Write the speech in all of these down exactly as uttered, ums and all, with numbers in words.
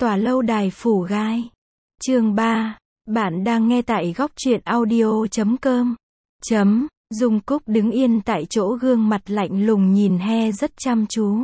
Tòa lâu đài phủ gai. Chương ba. Bạn đang nghe tại góc truyện audio chấm com. Chấm. Dung Cúc đứng yên tại chỗ, gương mặt lạnh lùng nhìn He rất chăm chú.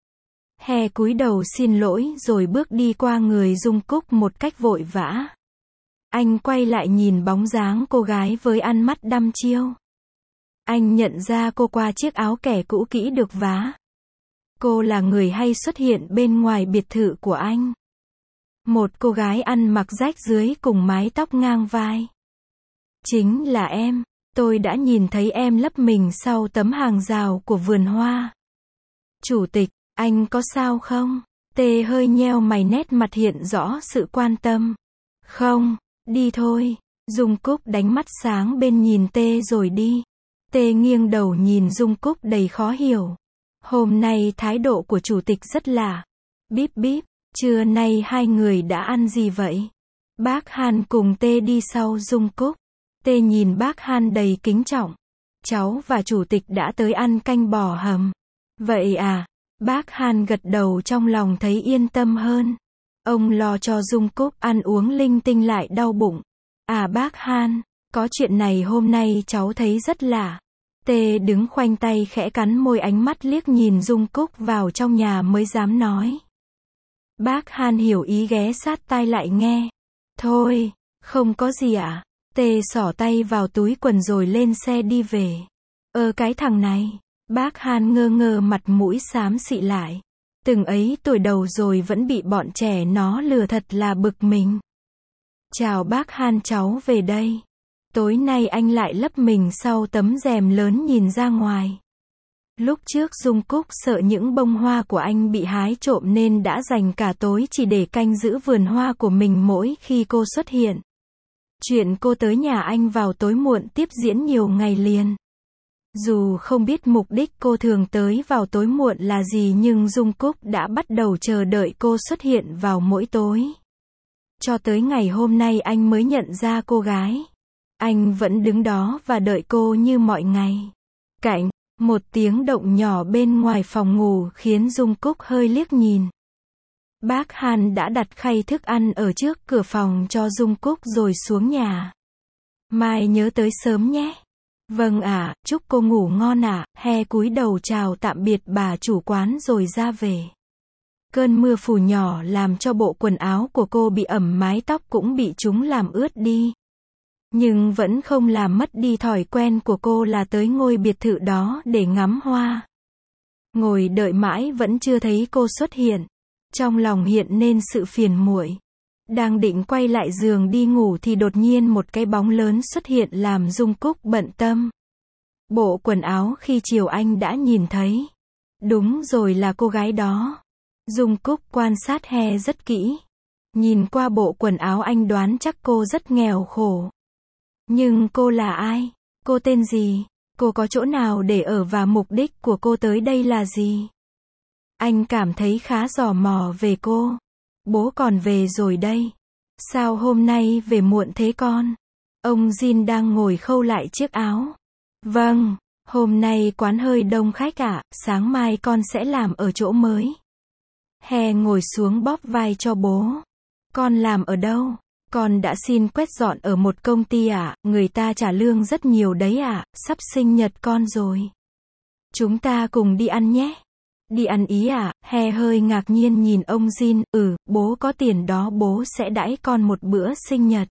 He cúi đầu xin lỗi rồi bước đi qua người Dung Cúc một cách vội vã. Anh quay lại nhìn bóng dáng cô gái với ánh mắt đăm chiêu. Anh nhận ra cô qua chiếc áo kẻ cũ kỹ được vá. Cô là người hay xuất hiện bên ngoài biệt thự của anh. Một cô gái ăn mặc rách rưới cùng mái tóc ngang vai. Chính là em. Tôi đã nhìn thấy em lấp mình sau tấm hàng rào của vườn hoa. Chủ tịch, anh có sao không? Tê hơi nheo mày, nét mặt hiện rõ sự quan tâm. Không, đi thôi. Dung Cúc đánh mắt sáng bên nhìn Tê rồi đi. Tê nghiêng đầu nhìn Dung Cúc đầy khó hiểu. Hôm nay thái độ của chủ tịch rất lạ. Bíp bíp, trưa nay hai người đã ăn gì vậy? Bác Han cùng Tê đi sau Dung Cúc. Tê nhìn bác Han đầy kính trọng. Cháu và chủ tịch đã tới ăn canh bò hầm. Vậy à? Bác Han gật đầu, trong lòng thấy yên tâm hơn. Ông lo cho Dung Cúc ăn uống linh tinh lại đau bụng. À bác Han, có chuyện này hôm nay cháu thấy rất lạ. Tê đứng khoanh tay khẽ cắn môi, ánh mắt liếc nhìn Dung Cúc vào trong nhà mới dám nói. Bác Han hiểu ý, ghé sát tai lại nghe. Thôi, không có gì ạ. À? Tê xỏ tay vào túi quần rồi lên xe đi về. Ơ cái thằng này. Bác Han ngơ ngơ, mặt mũi xám xị lại. Từng ấy tuổi đầu rồi vẫn bị bọn trẻ nó lừa, thật là bực mình. Chào bác Han, cháu về đây. Tối nay anh lại lấp mình sau tấm rèm lớn nhìn ra ngoài. Lúc trước Dung Cúc sợ những bông hoa của anh bị hái trộm nên đã dành cả tối chỉ để canh giữ vườn hoa của mình mỗi khi cô xuất hiện. Chuyện cô tới nhà anh vào tối muộn tiếp diễn nhiều ngày liền. Dù không biết mục đích cô thường tới vào tối muộn là gì, nhưng Dung Cúc đã bắt đầu chờ đợi cô xuất hiện vào mỗi tối. Cho tới ngày hôm nay anh mới nhận ra cô gái. Anh vẫn đứng đó và đợi cô như mọi ngày. Cạnh, một tiếng động nhỏ bên ngoài phòng ngủ khiến Dung Cúc hơi liếc nhìn. Bác Han đã đặt khay thức ăn ở trước cửa phòng cho Dung Cúc rồi xuống nhà. Mai nhớ tới sớm nhé. Vâng ạ, à, chúc cô ngủ ngon ạ. À. He cúi đầu chào tạm biệt bà chủ quán rồi ra về. Cơn mưa phùn nhỏ làm cho bộ quần áo của cô bị ẩm, mái tóc cũng bị chúng làm ướt đi. Nhưng vẫn không làm mất đi thói quen của cô là tới ngôi biệt thự đó để ngắm hoa. Ngồi đợi mãi vẫn chưa thấy cô xuất hiện. Trong lòng hiện nên sự phiền muội. Đang định quay lại giường đi ngủ thì đột nhiên một cái bóng lớn xuất hiện làm Dung Cúc bận tâm. Bộ quần áo khi chiều anh đã nhìn thấy. Đúng rồi, là cô gái đó. Dung Cúc quan sát He rất kỹ. Nhìn qua bộ quần áo anh đoán chắc cô rất nghèo khổ. Nhưng cô là ai? Cô tên gì? Cô có chỗ nào để ở và mục đích của cô tới đây là gì? Anh cảm thấy khá tò mò về cô. Bố còn về rồi đây. Sao hôm nay về muộn thế con? Ông Jin đang ngồi khâu lại chiếc áo. Vâng, hôm nay quán hơi đông khách ạ, à, sáng mai con sẽ làm ở chỗ mới. He ngồi xuống bóp vai cho bố. Con làm ở đâu? Con đã xin quét dọn ở một công ty ạ, à, người ta trả lương rất nhiều đấy ạ, à, sắp sinh nhật con rồi. Chúng ta cùng đi ăn nhé. Đi ăn ý à? He hơi ngạc nhiên nhìn ông Jin. Ừ, bố có tiền đó, bố sẽ đãi con một bữa sinh nhật.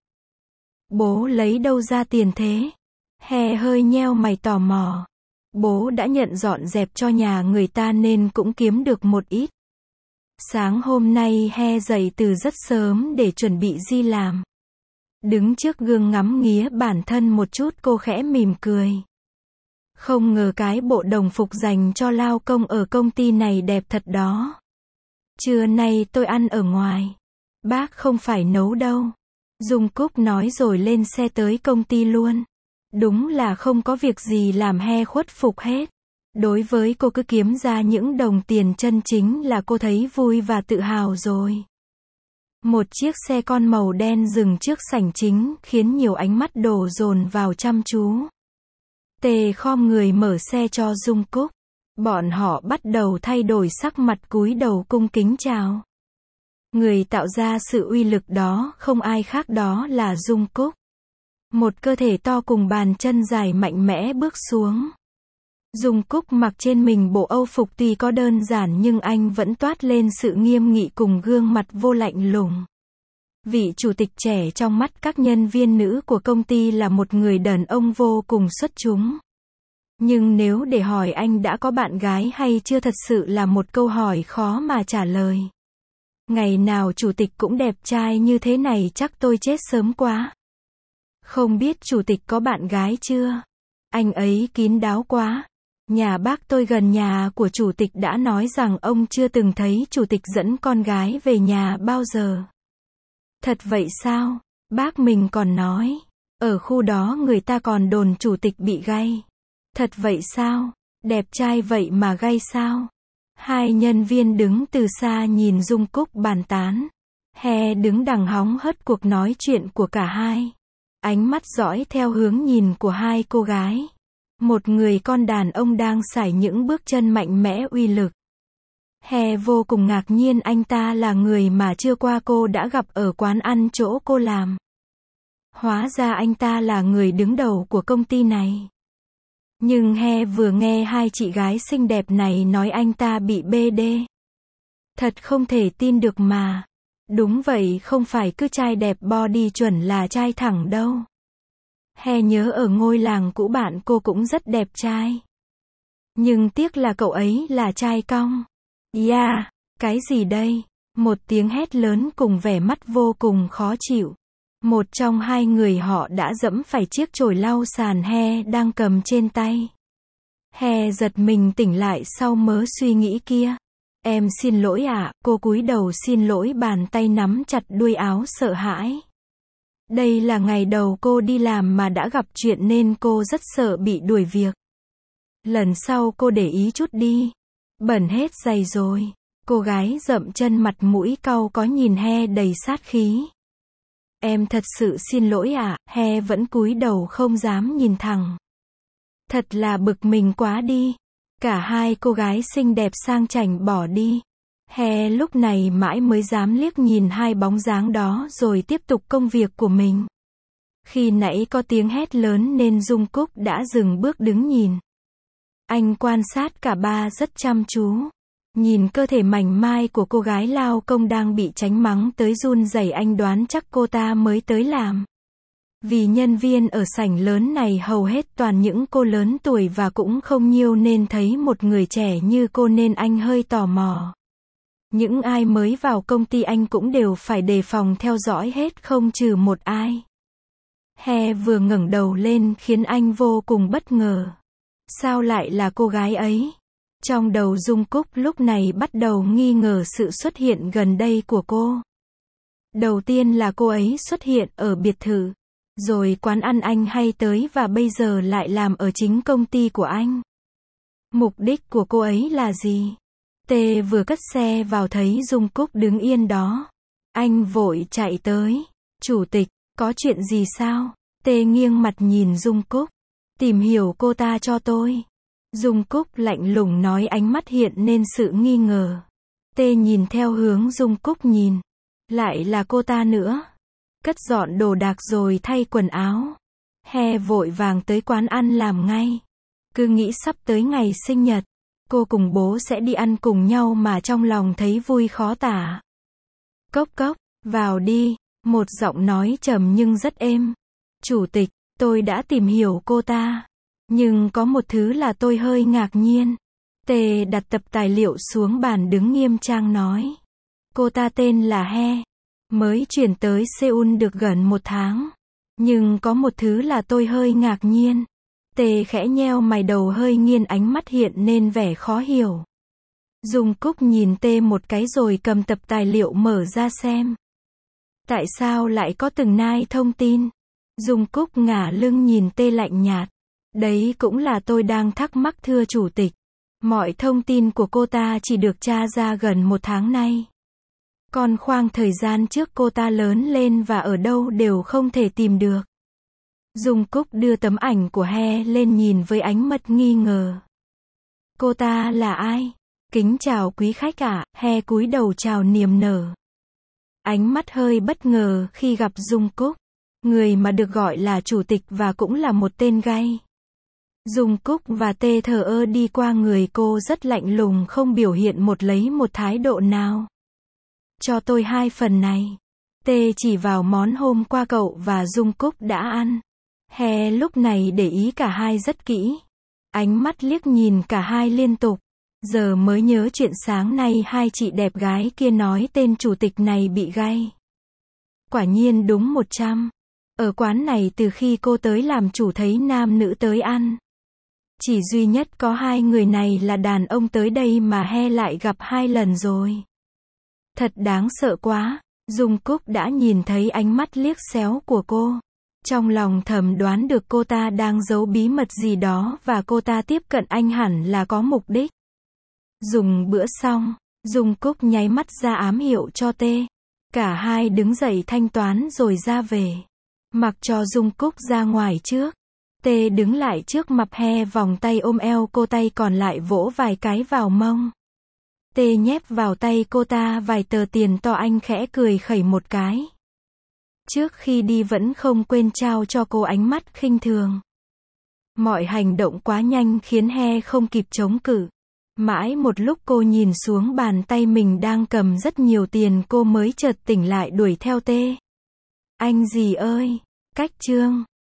Bố lấy đâu ra tiền thế? He hơi nheo mày tò mò. Bố đã nhận dọn dẹp cho nhà người ta nên cũng kiếm được một ít. Sáng hôm nay He dậy từ rất sớm để chuẩn bị đi làm. Đứng trước gương ngắm nghía bản thân một chút, cô khẽ mỉm cười. Không ngờ cái bộ đồng phục dành cho lao công ở công ty này đẹp thật đó. Trưa nay tôi ăn ở ngoài. Bác không phải nấu đâu. Dung Cúc nói rồi lên xe tới công ty luôn. Đúng là không có việc gì làm, He khuất phục hết. Đối với cô cứ kiếm ra những đồng tiền chân chính là cô thấy vui và tự hào rồi. Một chiếc xe con màu đen dừng trước sảnh chính khiến nhiều ánh mắt đổ dồn vào chăm chú. Tê khom người mở xe cho Dung Cúc. Bọn họ bắt đầu thay đổi sắc mặt, cúi đầu cung kính chào. Người tạo ra sự uy lực đó không ai khác đó là Dung Cúc. Một cơ thể to cùng bàn chân dài mạnh mẽ bước xuống. Dung Cúc mặc trên mình bộ âu phục tuy có đơn giản nhưng anh vẫn toát lên sự nghiêm nghị cùng gương mặt vô lạnh lùng. Vị chủ tịch trẻ trong mắt các nhân viên nữ của công ty là một người đàn ông vô cùng xuất chúng. Nhưng nếu để hỏi anh đã có bạn gái hay chưa thật sự là một câu hỏi khó mà trả lời. Ngày nào chủ tịch cũng đẹp trai như thế này chắc tôi chết sớm quá. Không biết chủ tịch có bạn gái chưa? Anh ấy kín đáo quá. Nhà bác tôi gần nhà của chủ tịch đã nói rằng ông chưa từng thấy chủ tịch dẫn con gái về nhà bao giờ. Thật vậy sao? Bác mình còn nói. Ở khu đó người ta còn đồn chủ tịch bị gay. Thật vậy sao? Đẹp trai vậy mà gay sao? Hai nhân viên đứng từ xa nhìn Dung Cúc bàn tán. He đứng đằng hóng hớt cuộc nói chuyện của cả hai. Ánh mắt dõi theo hướng nhìn của hai cô gái. Một người con đàn ông đang sải những bước chân mạnh mẽ uy lực. He vô cùng ngạc nhiên anh ta là người mà trưa qua cô đã gặp ở quán ăn chỗ cô làm. Hóa ra anh ta là người đứng đầu của công ty này. Nhưng He vừa nghe hai chị gái xinh đẹp này nói anh ta bị bê đê. Thật không thể tin được mà. Đúng vậy, không phải cứ trai đẹp body chuẩn là trai thẳng đâu. He nhớ ở ngôi làng cũ bạn cô cũng rất đẹp trai. Nhưng tiếc là cậu ấy là trai cong. Yeah, cái gì đây? Một tiếng hét lớn cùng vẻ mắt vô cùng khó chịu. Một trong hai người họ đã dẫm phải chiếc chổi lau sàn He đang cầm trên tay. He giật mình tỉnh lại sau mớ suy nghĩ kia. Em xin lỗi ạ, à, cô cúi đầu xin lỗi bàn tay nắm chặt đuôi áo sợ hãi. Đây là ngày đầu cô đi làm mà đã gặp chuyện nên cô rất sợ bị đuổi việc. Lần sau cô để ý chút đi. Bẩn hết giày rồi. Cô gái dậm chân mặt mũi cau có nhìn He đầy sát khí. Em thật sự xin lỗi ạ, à, He vẫn cúi đầu không dám nhìn thẳng. Thật là bực mình quá đi. Cả hai cô gái xinh đẹp sang chảnh bỏ đi. He lúc này mãi mới dám liếc nhìn hai bóng dáng đó rồi tiếp tục công việc của mình. Khi nãy có tiếng hét lớn nên Dung Cúc đã dừng bước đứng nhìn. Anh quan sát cả ba rất chăm chú. Nhìn cơ thể mảnh mai của cô gái lao công đang bị tránh mắng tới run rẩy anh đoán chắc cô ta mới tới làm. Vì nhân viên ở sảnh lớn này hầu hết toàn những cô lớn tuổi và cũng không nhiều nên thấy một người trẻ như cô nên anh hơi tò mò. Những ai mới vào công ty anh cũng đều phải đề phòng theo dõi hết không trừ một ai. He vừa ngẩng đầu lên khiến anh vô cùng bất ngờ. Sao lại là cô gái ấy? Trong đầu Dung Cúc lúc này bắt đầu nghi ngờ sự xuất hiện gần đây của cô. Đầu tiên là cô ấy xuất hiện ở biệt thự. Rồi quán ăn anh hay tới và bây giờ lại làm ở chính công ty của anh. Mục đích của cô ấy là gì? Tê vừa cất xe vào thấy Dung Cúc đứng yên đó. Anh vội chạy tới. Chủ tịch, có chuyện gì sao? Tê nghiêng mặt nhìn Dung Cúc. Tìm hiểu cô ta cho tôi. Dung Cúc lạnh lùng nói ánh mắt hiện nên sự nghi ngờ. Tê nhìn theo hướng Dung Cúc nhìn. Lại là cô ta nữa. Cất dọn đồ đạc rồi thay quần áo. He vội vàng tới quán ăn làm ngay. Cứ nghĩ sắp tới ngày sinh nhật. Cô cùng bố sẽ đi ăn cùng nhau mà trong lòng thấy vui khó tả. Cốc cốc, vào đi. Một giọng nói trầm nhưng rất êm. Chủ tịch, tôi đã tìm hiểu cô ta. Nhưng có một thứ là tôi hơi ngạc nhiên. Tê đặt tập tài liệu xuống bàn đứng nghiêm trang nói. Cô ta tên là He. Mới chuyển tới Seoul được gần một tháng. Nhưng có một thứ là tôi hơi ngạc nhiên. Tê khẽ nheo mày đầu hơi nghiêng ánh mắt hiện nên vẻ khó hiểu. Dung Cúc nhìn Tê một cái rồi cầm tập tài liệu mở ra xem. Tại sao lại có từng nai thông tin? Dung Cúc ngả lưng nhìn Tê lạnh nhạt. Đấy cũng là tôi đang thắc mắc thưa chủ tịch. Mọi thông tin của cô ta chỉ được tra ra gần một tháng nay. Còn khoảng thời gian trước cô ta lớn lên và ở đâu đều không thể tìm được. Dung Cúc đưa tấm ảnh của He lên nhìn với ánh mắt nghi ngờ. Cô ta là ai? Kính chào quý khách ạ, à. He cúi đầu chào niềm nở. Ánh mắt hơi bất ngờ khi gặp Dung Cúc. Người mà được gọi là chủ tịch và cũng là một tên gay. Dung Cúc và Tê thờ ơ đi qua người cô rất lạnh lùng, không biểu hiện một lấy một thái độ nào. Cho tôi hai phần này. Tê chỉ vào món hôm qua cậu và Dung Cúc đã ăn. He lúc này để ý cả hai rất kỹ. Ánh mắt liếc nhìn cả hai liên tục. Giờ mới nhớ chuyện sáng nay hai chị đẹp gái kia nói tên chủ tịch này bị gay. Quả nhiên đúng một trăm. Ở quán này từ khi cô tới làm chủ thấy nam nữ tới ăn. Chỉ duy nhất có hai người này là đàn ông tới đây mà He lại gặp hai lần rồi. Thật đáng sợ quá. Dung Cúc đã nhìn thấy ánh mắt liếc xéo của cô. Trong lòng thầm đoán được cô ta đang giấu bí mật gì đó và cô ta tiếp cận anh hẳn là có mục đích. Dùng bữa xong, Dung Cúc nháy mắt ra ám hiệu cho Tê. Cả hai đứng dậy thanh toán rồi ra về. Mặc cho Dung Cúc ra ngoài trước. Tê đứng lại trước mặt He vòng tay ôm eo cô, tay còn lại vỗ vài cái vào mông. Tê nhét vào tay cô ta vài tờ tiền to, anh khẽ cười khẩy một cái. Trước khi đi vẫn không quên trao cho cô ánh mắt khinh thường. Mọi hành động quá nhanh khiến He không kịp chống cự. Mãi một lúc cô nhìn xuống bàn tay mình đang cầm rất nhiều tiền cô mới chợt tỉnh lại đuổi theo Tê. Anh gì ơi, cách chương.